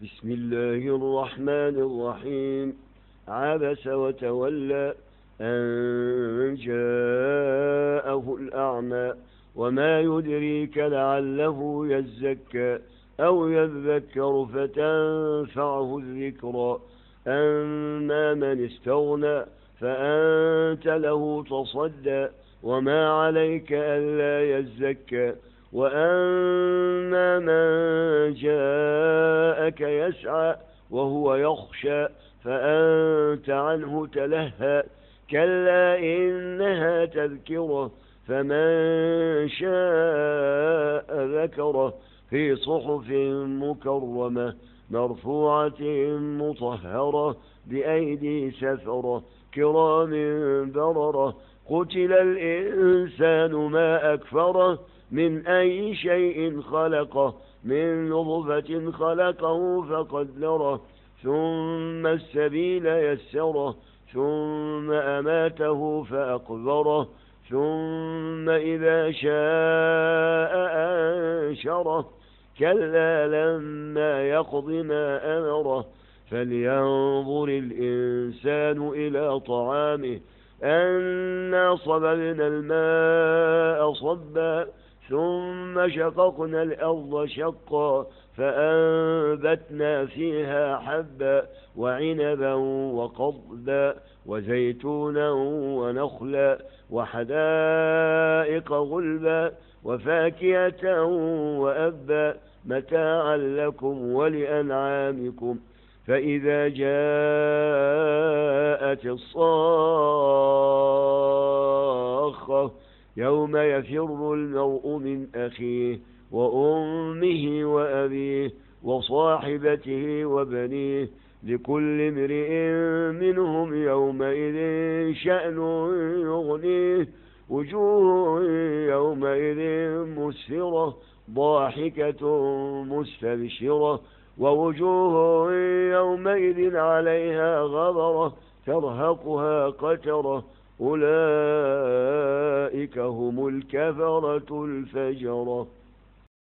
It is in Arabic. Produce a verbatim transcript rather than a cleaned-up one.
بسم الله الرحمن الرحيم. عبس وتولى أن جاءه الأعمى وما يدريك لعله يزكى أو يذكر فتنفعه الذكرى. أما من استغنى فأنت له تصدى وما عليك ألا يزكى. وأما من جاءك يسعى وهو يخشى فأنت عنه تلهى. كلا إنها تذكرة فمن شاء ذكره في صحف مكرمة مرفوعة مطهرة بأيدي سفرة كرام بررة. قتل الإنسان ما أكفره من أي شيء خلقه من نطفة خلقه فقدره ثم السبيل يسره ثم أماته فأقبره ثم إذا شاء أنشره. كلا لما يقض ما أمره فلينظر الإنسان إلى طعامه أنا صببنا الماء صبا ثم شققنا الأرض شقا فأنبتنا فيها حبا وعنبا وقضبا وزيتونا ونخلا وحدائق غلبا وفاكهة وأبا متاعا لكم ولأنعامكم. فإذا جاءت الصاخة يوم يفر المرء من أخيه وأمه وأبيه وصاحبته وبنيه لكل امرئ منهم يومئذ شأن يغنيه. وجوه يومئذ مسفرة ضاحكة مستبشرة ووجوه يومئذ عليها غبرة ترهقها قترة أولئك هم الكفرة الفجرة.